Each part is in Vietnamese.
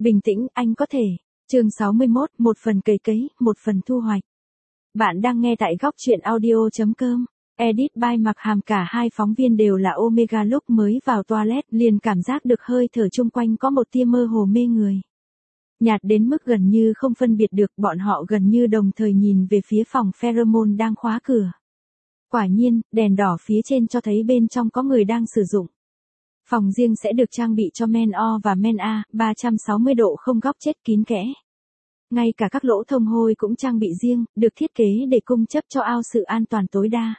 Bình tĩnh, anh có thể. Chương 61, một phần cày cấy, một phần thu hoạch. Bạn đang nghe tại góc truyện audio.com. Edit by Mặc Hàm. Cả hai phóng viên đều là Omega, lúc mới vào toilet liền cảm giác được hơi thở chung quanh có một tia mơ hồ mê người. Nhạt đến mức gần như không phân biệt được, bọn họ gần như đồng thời nhìn về phía phòng pheromone đang khóa cửa. Quả nhiên, đèn đỏ phía trên cho thấy bên trong có người đang sử dụng. Phòng riêng sẽ được trang bị cho men O và men A, 360 độ không góc chết kín kẽ. Ngay cả các lỗ thông hôi cũng trang bị riêng, được thiết kế để cung cấp cho ao sự an toàn tối đa.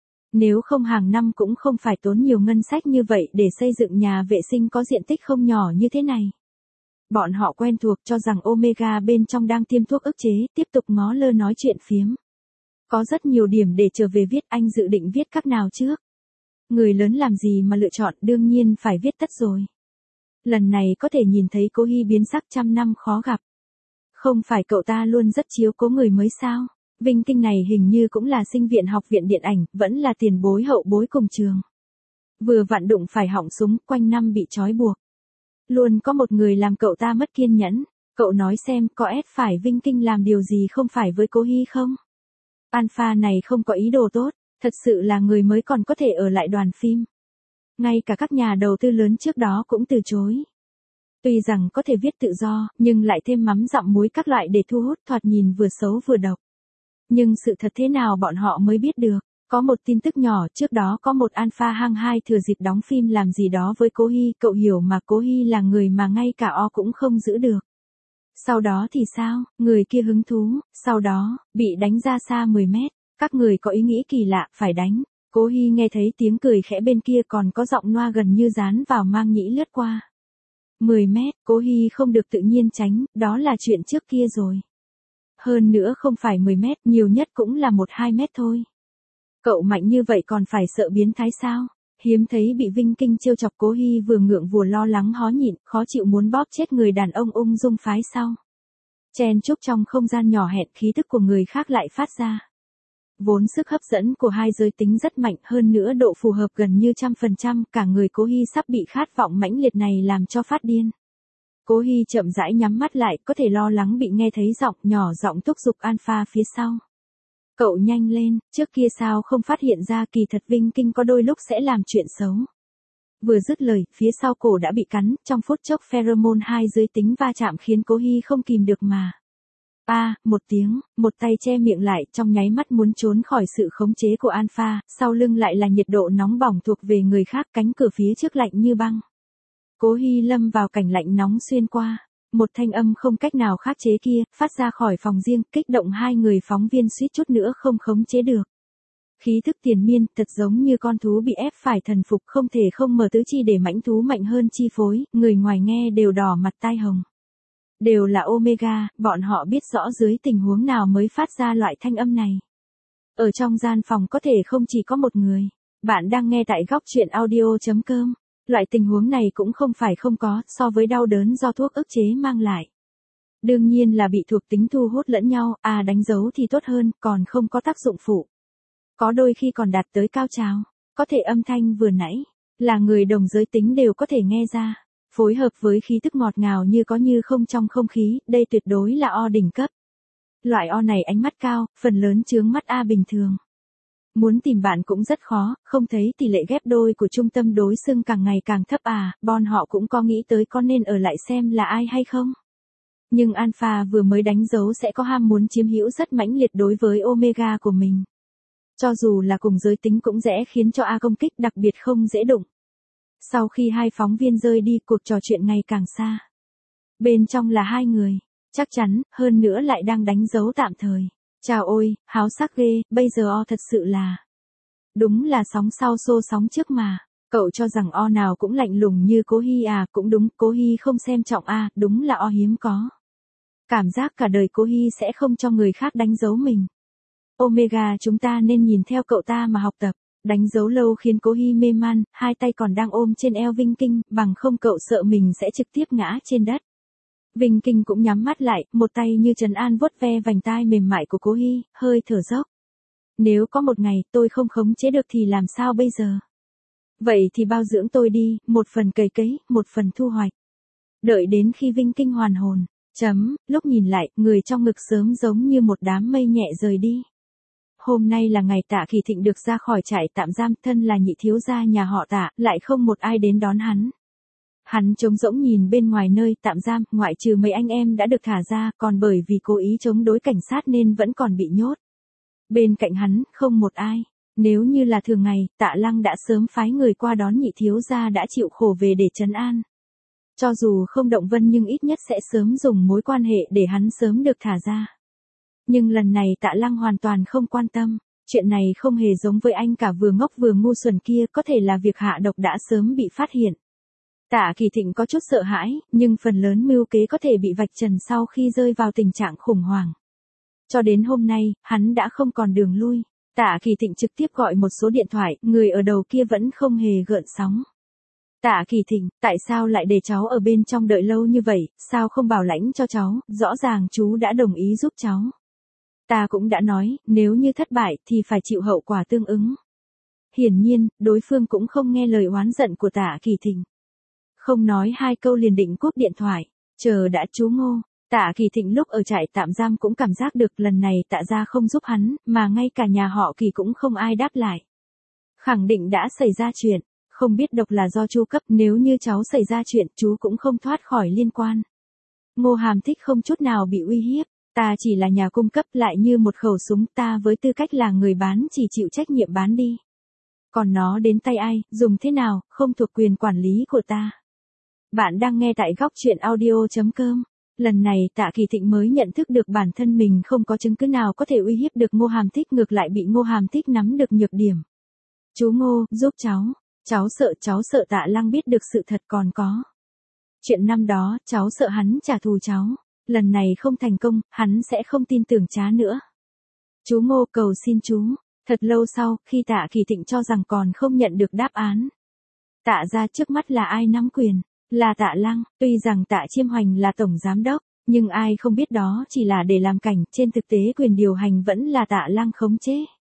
Nếu không hàng năm cũng không phải tốn nhiều ngân sách như vậy để xây dựng nhà vệ sinh có diện tích không nhỏ như thế này. Bọn họ quen thuộc cho rằng Omega bên trong đang tiêm thuốc ức chế, tiếp tục ngó lơ nói chuyện phiếm. Có rất nhiều điểm để trở về viết, anh dự định viết các nào trước? Người lớn làm gì mà lựa chọn, đương nhiên phải viết tất rồi. Lần này có thể nhìn thấy cô Hy biến sắc, trăm năm khó gặp. Không phải cậu ta luôn rất chiếu cố người mới sao? Vinh Kinh này hình như cũng là sinh viên học viện điện ảnh, vẫn là tiền bối hậu bối cùng trường. Vừa vặn đụng phải họng súng, quanh năm bị trói buộc. Luôn có một người làm cậu ta mất kiên nhẫn. Cậu nói xem, có ép phải Vinh Kinh làm điều gì không phải với cô Hy không? Alpha này không có ý đồ tốt, thật sự là người mới còn có thể ở lại đoàn phim. Ngay cả các nhà đầu tư lớn trước đó cũng từ chối. Tuy rằng có thể viết tự do, nhưng lại thêm mắm dặm muối các loại để thu hút, thoạt nhìn vừa xấu vừa độc. Nhưng sự thật thế nào bọn họ mới biết được. Có một tin tức nhỏ, trước đó có một alpha hang hai thừa dịp đóng phim làm gì đó với cô Hy, cậu hiểu mà, cô Hy là người mà ngay cả O cũng không giữ được. Sau đó thì sao, người kia hứng thú, sau đó, bị đánh ra xa 10 mét, các người có ý nghĩ kỳ lạ, phải đánh. Cô Hy nghe thấy tiếng cười khẽ bên kia, còn có giọng noa gần như dán vào mang nhĩ lướt qua. 10 mét, cô Hy không được tự nhiên tránh, đó là chuyện trước kia rồi. Hơn nữa không phải 10 mét, nhiều nhất cũng là 1-2 mét thôi. Cậu mạnh như vậy còn phải sợ biến thái sao? Hiếm thấy bị Vinh Kinh trêu chọc, cô Hy vừa ngượng vừa lo lắng hó nhịn, khó chịu muốn bóp chết người đàn ông ung dung phái sau. Chen chúc trong không gian nhỏ hẹp, khí thức của người khác lại phát ra. Vốn sức hấp dẫn của hai giới tính rất mạnh, hơn nữa độ phù hợp gần như 100%, cả người cô Hy sắp bị khát vọng mãnh liệt này làm cho phát điên. Cô Hy chậm rãi nhắm mắt lại, có thể lo lắng bị nghe thấy nhỏ giọng thúc giục Alpha phía sau. Cậu nhanh lên, trước kia sao không phát hiện ra, kỳ thật Vinh Kinh có đôi lúc sẽ làm chuyện xấu. Vừa dứt lời, phía sau cổ đã bị cắn, trong phút chốc pheromone hai giới tính va chạm khiến cô Hy không kìm được mà. Một tiếng, một tay che miệng lại, trong nháy mắt muốn trốn khỏi sự khống chế của Alpha, sau lưng lại là nhiệt độ nóng bỏng thuộc về người khác, cánh cửa phía trước lạnh như băng. Cô Hy lâm vào cảnh lạnh nóng xuyên qua. Một thanh âm không cách nào khắc chế kia, phát ra khỏi phòng riêng, kích động hai người phóng viên suýt chút nữa không khống chế được. Khí thức tiền miên, thật giống như con thú bị ép phải thần phục, không thể không mở tứ chi để mãnh thú mạnh hơn chi phối, người ngoài nghe đều đỏ mặt tai hồng. Đều là Omega, bọn họ biết rõ dưới tình huống nào mới phát ra loại thanh âm này. Ở trong gian phòng có thể không chỉ có một người. Bạn đang nghe tại góc truyện audio.com. Loại tình huống này cũng không phải không có, so với đau đớn do thuốc ức chế mang lại. Đương nhiên là bị thuộc tính thu hút lẫn nhau, đánh dấu thì tốt hơn, còn không có tác dụng phụ. Có đôi khi còn đạt tới cao trào, có thể âm thanh vừa nãy, là người đồng giới tính đều có thể nghe ra. Phối hợp với khí tức ngọt ngào như có như không trong không khí, đây tuyệt đối là O đỉnh cấp. Loại O này ánh mắt cao, phần lớn chướng mắt A bình thường. Muốn tìm bạn cũng rất khó, không thấy tỷ lệ ghép đôi của trung tâm đối xưng càng ngày càng thấp bọn họ cũng có nghĩ tới có nên ở lại xem là ai hay không. Nhưng Alpha vừa mới đánh dấu sẽ có ham muốn chiếm hữu rất mãnh liệt đối với Omega của mình. Cho dù là cùng giới tính cũng dễ khiến cho A công kích, đặc biệt không dễ đụng. Sau khi hai phóng viên rơi đi, cuộc trò chuyện ngày càng xa. Bên trong là hai người, chắc chắn, hơn nữa lại đang đánh dấu tạm thời. Chào ôi, háo sắc ghê, bây giờ O thật sự là. Đúng là sóng sau xô sóng trước mà. Cậu cho rằng O nào cũng lạnh lùng như cô Hy cũng đúng, cô Hy không xem trọng đúng là O hiếm có. Cảm giác cả đời cô Hy sẽ không cho người khác đánh dấu mình. Omega chúng ta nên nhìn theo cậu ta mà học tập. Đánh dấu lâu khiến cô Hy mê man, hai tay còn đang ôm trên eo Vinh Kinh, bằng không cậu sợ mình sẽ trực tiếp ngã trên đất. Vinh Kinh cũng nhắm mắt lại, một tay như trấn an vuốt ve vành tai mềm mại của cô Hy, hơi thở dốc. Nếu có một ngày tôi không khống chế được thì làm sao bây giờ? Vậy thì bao dưỡng tôi đi, một phần cày cấy, một phần thu hoạch. Đợi đến khi Vinh Kinh hoàn hồn, lúc nhìn lại, người trong ngực sớm giống như một đám mây nhẹ rời đi. Hôm nay là ngày Tạ Kỳ Thịnh được ra khỏi trại tạm giam, thân là nhị thiếu gia nhà họ Tạ, lại không một ai đến đón hắn. Hắn trống rỗng nhìn bên ngoài nơi tạm giam, ngoại trừ mấy anh em đã được thả ra, còn bởi vì cố ý chống đối cảnh sát nên vẫn còn bị nhốt. Bên cạnh hắn, không một ai. Nếu như là thường ngày, Tạ Lăng đã sớm phái người qua đón nhị thiếu gia đã chịu khổ về để trấn an. Cho dù không động vân nhưng ít nhất sẽ sớm dùng mối quan hệ để hắn sớm được thả ra. Nhưng lần này Tạ Lăng hoàn toàn không quan tâm. Chuyện này không hề giống với anh cả vừa ngốc vừa ngu xuẩn kia, có thể là việc hạ độc đã sớm bị phát hiện. Tạ Kỳ Thịnh có chút sợ hãi, nhưng phần lớn mưu kế có thể bị vạch trần sau khi rơi vào tình trạng khủng hoảng. Cho đến hôm nay, hắn đã không còn đường lui. Tạ Kỳ Thịnh trực tiếp gọi một số điện thoại, người ở đầu kia vẫn không hề gợn sóng. Tạ Kỳ Thịnh, tại sao lại để cháu ở bên trong đợi lâu như vậy, sao không bảo lãnh cho cháu, rõ ràng chú đã đồng ý giúp cháu. Ta cũng đã nói, nếu như thất bại thì phải chịu hậu quả tương ứng. Hiển nhiên, đối phương cũng không nghe lời oán giận của Tạ Kỳ Thịnh. Không nói hai câu liền định cúp điện thoại, chờ đã chú Ngô. Tạ Kỳ Thịnh lúc ở trại tạm giam cũng cảm giác được lần này Tạ gia không giúp hắn, mà ngay cả nhà họ Kỳ cũng không ai đáp lại. Khẳng định đã xảy ra chuyện, không biết độc là do chú cấp, nếu như cháu xảy ra chuyện chú cũng không thoát khỏi liên quan. Ngô Hàm Thích không chút nào bị uy hiếp, ta chỉ là nhà cung cấp lại như một khẩu súng, ta với tư cách là người bán chỉ chịu trách nhiệm bán đi. Còn nó đến tay ai, dùng thế nào, không thuộc quyền quản lý của ta. Bạn đang nghe tại góc truyện audio.com. Lần này Tạ Kỳ Thịnh mới nhận thức được bản thân mình không có chứng cứ nào có thể uy hiếp được Ngô Hàm Thích, ngược lại bị Ngô Hàm Thích nắm được nhược điểm. Chú Ngô, giúp cháu sợ Tạ Lăng biết được sự thật, còn có. Chuyện năm đó, cháu sợ hắn trả thù cháu. Lần này không thành công, hắn sẽ không tin tưởng trá nữa. Chú Ngô, cầu xin chú. Thật lâu sau, khi Tạ Kỳ Thịnh cho rằng còn không nhận được đáp án. Tạ gia trước mắt là ai nắm quyền? Là Tạ Lăng. Tuy rằng Tạ Chiêm Hoành là tổng giám đốc, nhưng ai không biết đó chỉ là để làm cảnh, trên thực tế quyền điều hành vẫn là Tạ Lăng khống chế.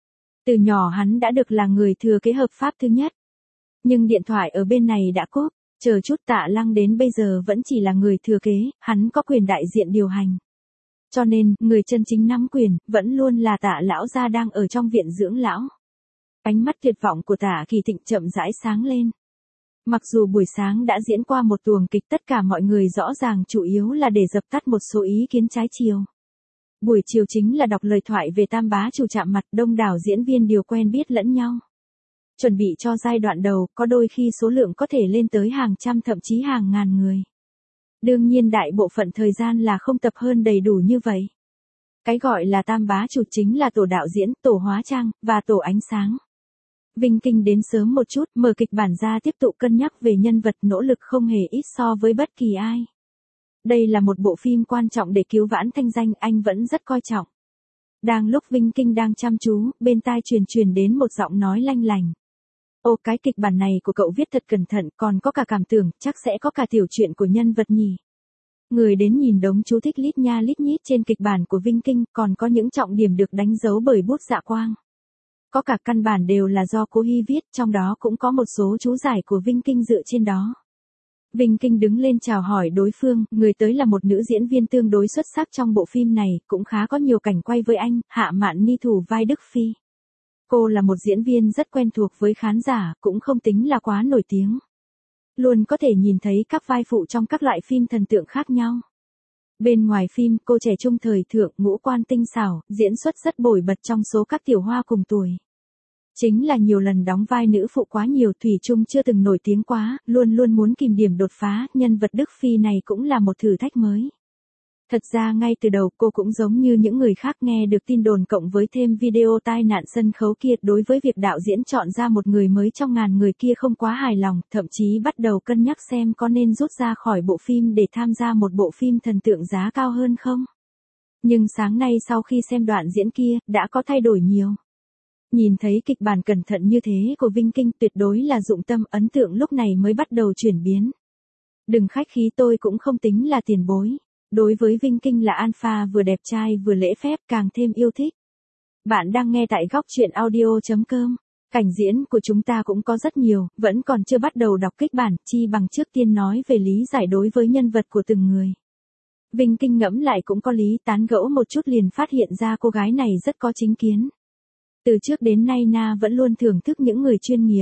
Từ nhỏ hắn đã được là người thừa kế hợp pháp thứ nhất. Nhưng điện thoại ở bên này đã cúp, chờ chút Tạ Lăng đến bây giờ vẫn chỉ là người thừa kế, hắn có quyền đại diện điều hành. Cho nên, người chân chính nắm quyền, vẫn luôn là Tạ lão gia đang ở trong viện dưỡng lão. Ánh mắt tuyệt vọng của Tạ Kỳ Thịnh chậm rãi sáng lên. Mặc dù buổi sáng đã diễn qua một tuồng kịch, tất cả mọi người rõ ràng chủ yếu là để dập tắt một số ý kiến trái chiều. Buổi chiều chính là đọc lời thoại về Tam bá chủ chạm mặt, đông đảo diễn viên đều quen biết lẫn nhau. Chuẩn bị cho giai đoạn đầu, có đôi khi số lượng có thể lên tới hàng trăm thậm chí hàng ngàn người. Đương nhiên đại bộ phận thời gian là không tập hơn đầy đủ như vậy. Cái gọi là Tam bá chủ chính là tổ đạo diễn, tổ hóa trang, và tổ ánh sáng. Vinh Kinh đến sớm một chút, mở kịch bản ra tiếp tục cân nhắc về nhân vật, nỗ lực không hề ít so với bất kỳ ai. Đây là một bộ phim quan trọng để cứu vãn thanh danh, anh vẫn rất coi trọng. Đang lúc Vinh Kinh đang chăm chú, bên tai truyền đến một giọng nói lanh lành. Ô, cái kịch bản này của cậu viết thật cẩn thận, còn có cả cảm tưởng, chắc sẽ có cả tiểu truyện của nhân vật nhỉ. Người đến nhìn đống chú thích lít nha lít nhít trên kịch bản của Vinh Kinh, còn có những trọng điểm được đánh dấu bởi bút dạ quang. Có cả căn bản đều là do Cố Hy viết, trong đó cũng có một số chú giải của Vinh Kinh dựa trên đó. Vinh Kinh đứng lên chào hỏi đối phương, người tới là một nữ diễn viên tương đối xuất sắc trong bộ phim này, cũng khá có nhiều cảnh quay với anh, Hạ Mạn Ni thủ vai Đức Phi. Cô là một diễn viên rất quen thuộc với khán giả, cũng không tính là quá nổi tiếng. Luôn có thể nhìn thấy các vai phụ trong các loại phim thần tượng khác nhau. Bên ngoài phim, cô trẻ trung thời thượng, ngũ quan tinh xảo, diễn xuất rất nổi bật trong số các tiểu hoa cùng tuổi. Chính là nhiều lần đóng vai nữ phụ quá nhiều, thủy chung chưa từng nổi tiếng quá, luôn luôn muốn kìm điểm đột phá, nhân vật Đức Phi này cũng là một thử thách mới. Thật ra ngay từ đầu cô cũng giống như những người khác, nghe được tin đồn cộng với thêm video tai nạn sân khấu kia, đối với việc đạo diễn chọn ra một người mới trong ngàn người kia không quá hài lòng, thậm chí bắt đầu cân nhắc xem có nên rút ra khỏi bộ phim để tham gia một bộ phim thần tượng giá cao hơn không. Nhưng sáng nay sau khi xem đoạn diễn kia, đã có thay đổi nhiều. Nhìn thấy kịch bản cẩn thận như thế của Vinh Kinh, tuyệt đối là dụng tâm, ấn tượng lúc này mới bắt đầu chuyển biến. Đừng khách khí, tôi cũng không tính là tiền bối. Đối với Vinh Kinh là alpha, vừa đẹp trai vừa lễ phép, càng thêm yêu thích. Bạn đang nghe tại góc truyện audio.com. Cảnh diễn của chúng ta cũng có rất nhiều, vẫn còn chưa bắt đầu đọc kịch bản, chi bằng trước tiên nói về lý giải đối với nhân vật của từng người. Vinh Kinh ngẫm lại cũng có lý, tán gẫu một chút liền phát hiện ra cô gái này rất có chính kiến. Từ trước đến nay Na vẫn luôn thưởng thức những người chuyên nghiệp.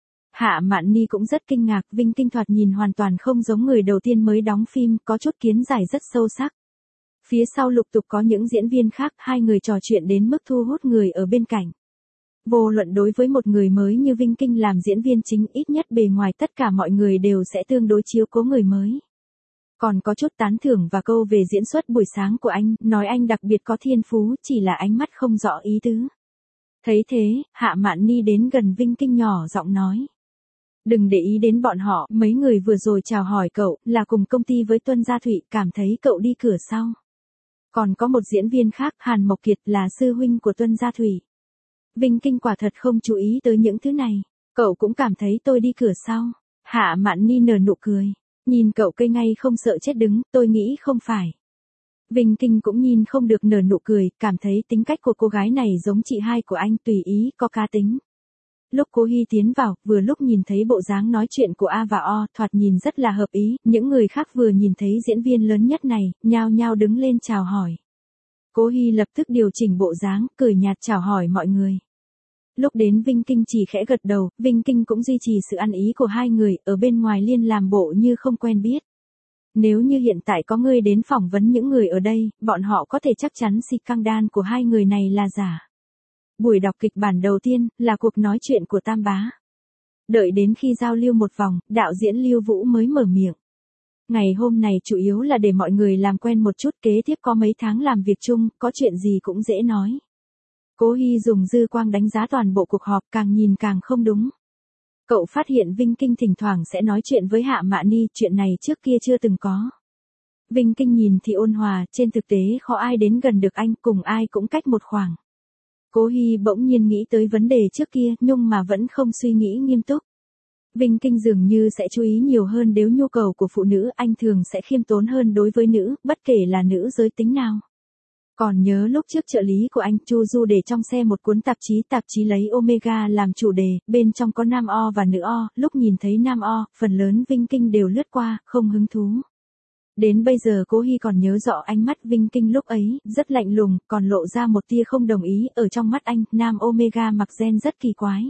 Hạ Mạn Ni cũng rất kinh ngạc, Vinh Kinh thoạt nhìn hoàn toàn không giống người đầu tiên mới đóng phim, có chút kiến giải rất sâu sắc. Phía sau lục tục có những diễn viên khác, hai người trò chuyện đến mức thu hút người ở bên cạnh. Vô luận đối với một người mới như Vinh Kinh làm diễn viên chính, ít nhất bề ngoài tất cả mọi người đều sẽ tương đối chiếu cố người mới. Còn có chút tán thưởng và câu về diễn xuất buổi sáng của anh, nói anh đặc biệt có thiên phú, chỉ là ánh mắt không rõ ý tứ. Thấy thế, Hạ Mạn Ni đến gần Vinh Kinh nhỏ giọng nói. Đừng để ý đến bọn họ, mấy người vừa rồi chào hỏi cậu, là cùng công ty với Tuân Gia Thụy, cảm thấy cậu đi cửa sau. Còn có một diễn viên khác, Hàn Mộc Kiệt, là sư huynh của Tuân Gia Thụy. Vinh Kinh quả thật không chú ý tới những thứ này. Cậu cũng cảm thấy tôi đi cửa sau. Hạ Mạn Ni nở nụ cười. Nhìn cậu cây ngay không sợ chết đứng, tôi nghĩ không phải. Vinh Kinh cũng nhìn không được nở nụ cười, cảm thấy tính cách của cô gái này giống chị hai của anh, tùy ý, có cá tính. Lúc Cố Hy tiến vào, vừa lúc nhìn thấy bộ dáng nói chuyện của A và O, thoạt nhìn rất là hợp ý, những người khác vừa nhìn thấy diễn viên lớn nhất này, nhao nhao đứng lên chào hỏi. Cố Hy lập tức điều chỉnh bộ dáng, cười nhạt chào hỏi mọi người. Lúc đến Vinh Kinh chỉ khẽ gật đầu, Vinh Kinh cũng duy trì sự ăn ý của hai người, ở bên ngoài liên làm bộ như không quen biết. Nếu như hiện tại có người đến phỏng vấn những người ở đây, bọn họ có thể chắc chắn scandal của hai người này là giả. Buổi đọc kịch bản đầu tiên, là cuộc nói chuyện của Tam Bá. Đợi đến khi giao lưu một vòng, đạo diễn Lưu Vũ mới mở miệng. Ngày hôm này chủ yếu là để mọi người làm quen một chút, kế tiếp có mấy tháng làm việc chung, có chuyện gì cũng dễ nói. Cố Hy dùng dư quang đánh giá toàn bộ cuộc họp, càng nhìn càng không đúng. Cậu phát hiện Vinh Kinh thỉnh thoảng sẽ nói chuyện với Hạ Mạn Ni, chuyện này trước kia chưa từng có. Vinh Kinh nhìn thì ôn hòa, trên thực tế khó ai đến gần được anh, cùng ai cũng cách một khoảng. Cố Hy bỗng nhiên nghĩ tới vấn đề trước kia, nhưng mà vẫn không suy nghĩ nghiêm túc. Vinh Kinh dường như sẽ chú ý nhiều hơn nếu nhu cầu của phụ nữ, anh thường sẽ khiêm tốn hơn đối với nữ, bất kể là nữ giới tính nào. Còn nhớ lúc trước trợ lý của anh, Chu Du để trong xe một cuốn tạp chí lấy Omega làm chủ đề, bên trong có nam O và nữ O, lúc nhìn thấy nam O, phần lớn Vinh Kinh đều lướt qua, không hứng thú. Đến bây giờ Cố Hy còn nhớ rõ ánh mắt Vinh Kinh lúc ấy, rất lạnh lùng, còn lộ ra một tia không đồng ý, ở trong mắt anh, nam Omega mặc gen rất kỳ quái.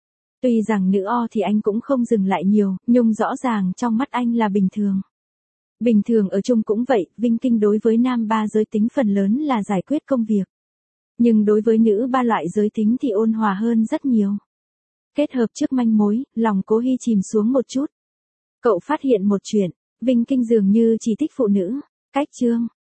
Tuy rằng nữ O thì anh cũng không dừng lại nhiều, nhưng rõ ràng trong mắt anh là bình thường. Bình thường ở chung cũng vậy, Vinh Kinh đối với nam ba giới tính phần lớn là giải quyết công việc. Nhưng đối với nữ ba loại giới tính thì ôn hòa hơn rất nhiều. Kết hợp trước manh mối, lòng Cố Hy chìm xuống một chút. Cậu phát hiện một chuyện, Vinh Kinh dường như chỉ thích phụ nữ. Cách chương